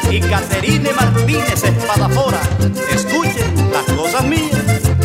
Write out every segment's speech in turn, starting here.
y Caterine Martínez Espadafora. Escuchen las cosas mías.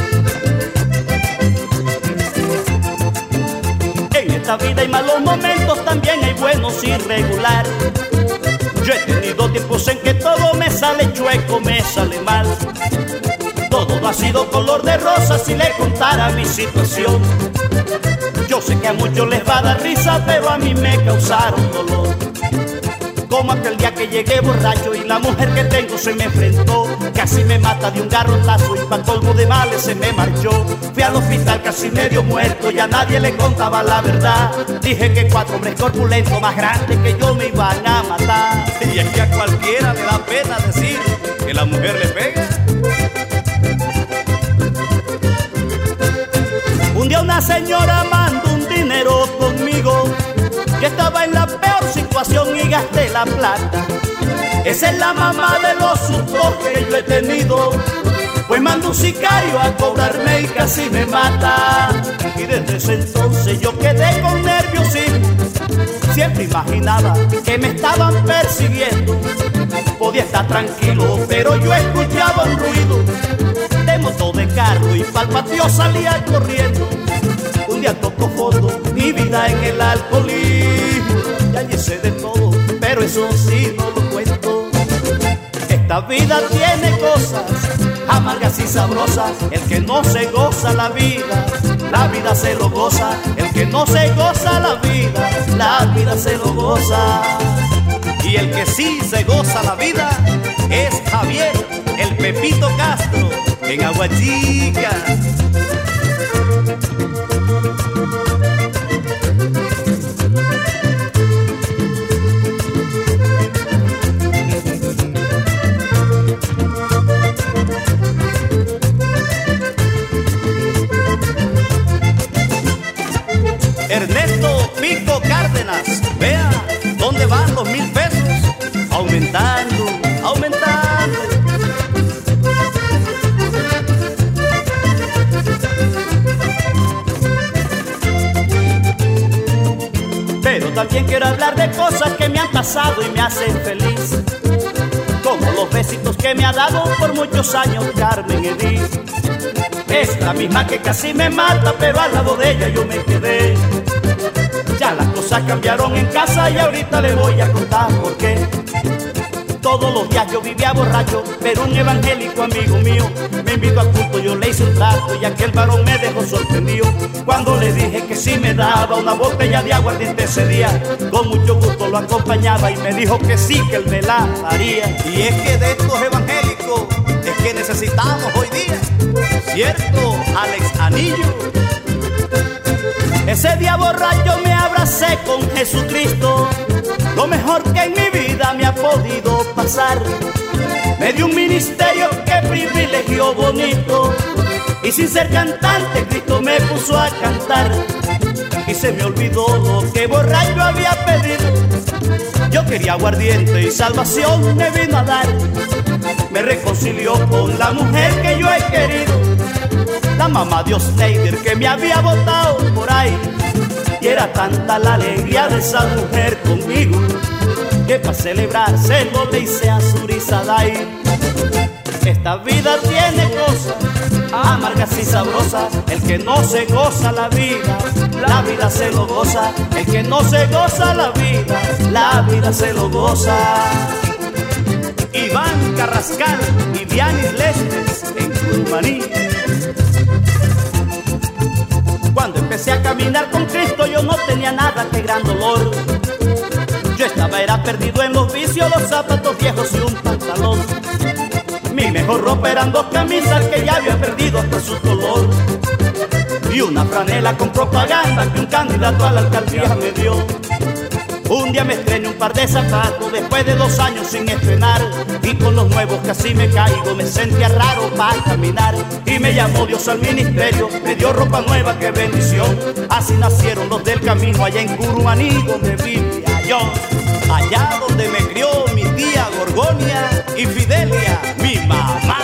En esta vida hay malos momentos, también hay buenos y regular. Yo he tenido tiempos en que todo me sale chueco, me sale mal. Todo no ha sido color de rosa si le contara mi situación. Yo sé que a muchos les va a dar risa, pero a mí me causaron dolor. Como aquel día que llegué borracho y la mujer que tengo se me enfrentó. Casi me mata de un garrotazo y pa' colmo de males se me marchó. Fui al hospital casi medio muerto y a nadie le contaba la verdad. Dije que 4 hombres corpulentos más grandes que yo me iban a matar. Y es que a cualquiera le da pena decir que la mujer le pega. Un día una señora mandó un dinero conmigo. Yo estaba en la peor situación y gasté la plata. Esa es la mamá de los sustos que yo he tenido. Pues mandó un sicario a cobrarme y casi me mata. Y desde ese entonces yo quedé con nerviosismo. Siempre imaginaba que me estaban persiguiendo. Podía estar tranquilo, pero yo escuchaba un ruido de motor de carro y pa'l patio salía corriendo. Un día tocó fondo mi vida en el alcoholismo. Y allí sé de todo, pero eso sí no lo cuento. Esta vida tiene cosas amargas y sabrosas. El que no se goza la vida se lo goza. El que no se goza la vida se lo goza. Y el que sí se goza la vida es Javier, el Pepito Castro, en Aguachica. Ernesto Pico Cárdenas, vea dónde van los 1000 pesos, aumentando, aumentando. Pero también quiero hablar de cosas que me han pasado y me hacen feliz, como los besitos que me ha dado por muchos años Carmen Edith. Es la misma que casi me mata, pero al lado de ella yo me quedé. Ya las cosas cambiaron en casa y ahorita le voy a contar por qué. Todos los días yo vivía borracho, pero un evangélico amigo mío me invitó a culto, yo le hice un trato y aquel varón me dejó sorprendido. Cuando le dije que si me daba una botella de aguardiente ese día, con mucho gusto lo acompañaba y me dijo que sí, que él me la daría. Y es que de estos evangélicos es que necesitamos hoy día, ¿cierto, Alex Anillo? Ese día borracho me abracé con Jesucristo, lo mejor que en mi vida me ha podido pasar. Me dio un ministerio, qué privilegio bonito, y sin ser cantante Cristo me puso a cantar. Y se me olvidó lo que borracho había pedido. Yo quería aguardiente y salvación me vino a dar. Me reconcilió con la mujer que yo he querido, la mamá de Osneider que me había botado por ahí. Y era tanta la alegría de esa mujer conmigo, que para celebrarse lo le hice a Surisadai. Esta vida tiene cosas amargas y sabrosas. El que no se goza la vida se lo goza. El que no se goza la vida se lo goza. Iván Carrascal y Dianis Lesmes en Curumaní. Cuando empecé a caminar con Cristo yo no tenía nada que gran dolor. Yo era perdido en los vicios, los zapatos viejos y un pantalón. Mi mejor ropa eran 2 camisas que ya había perdido hasta su color, y una franela con propaganda que un candidato a la alcaldía me dio. Un día me estrené un par de zapatos después de 2 años sin estrenar, y con los nuevos casi me caigo, me sentía raro para caminar. Y me llamó Dios al ministerio, me dio ropa nueva, qué bendición. Así nacieron los del camino allá en Curumaní donde vivía yo. Allá donde me crió mi tía Gorgonia y Fidelia, mi mamá.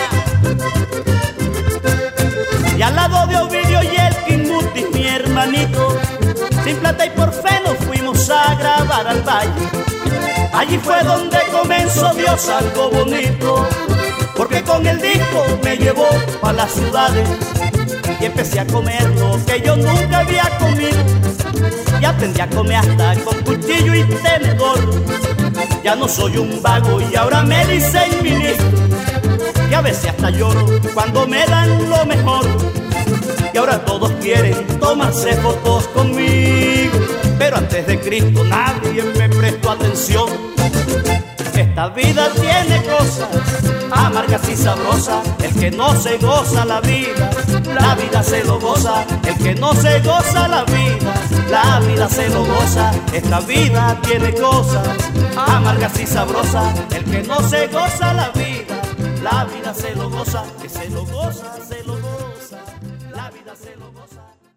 Y al lado de Ovidio y Elkin Mutis, mi hermanito, sin plata y por fe nos fuimos a grabar al valle. Allí fue donde comenzó Dios algo bonito, porque con el disco me llevó pa' las ciudades y empecé a comer lo que yo nunca había comido. Y aprendí a comer hasta con cuchillo y tenedor. Ya no soy un vago y ahora me dicen ministro, y a veces hasta lloro cuando me dan lo mejor. Y ahora todos quieren tomarse fotos conmigo, pero antes de Cristo nadie me prestó atención. Esta vida tiene cosas amargas y sabrosas. El que no se goza la vida se lo goza. El que no se goza la vida se lo goza. Esta vida tiene cosas amargas y sabrosas. El que no se goza la vida se lo goza. Que se lo goza, la vida se lo goza.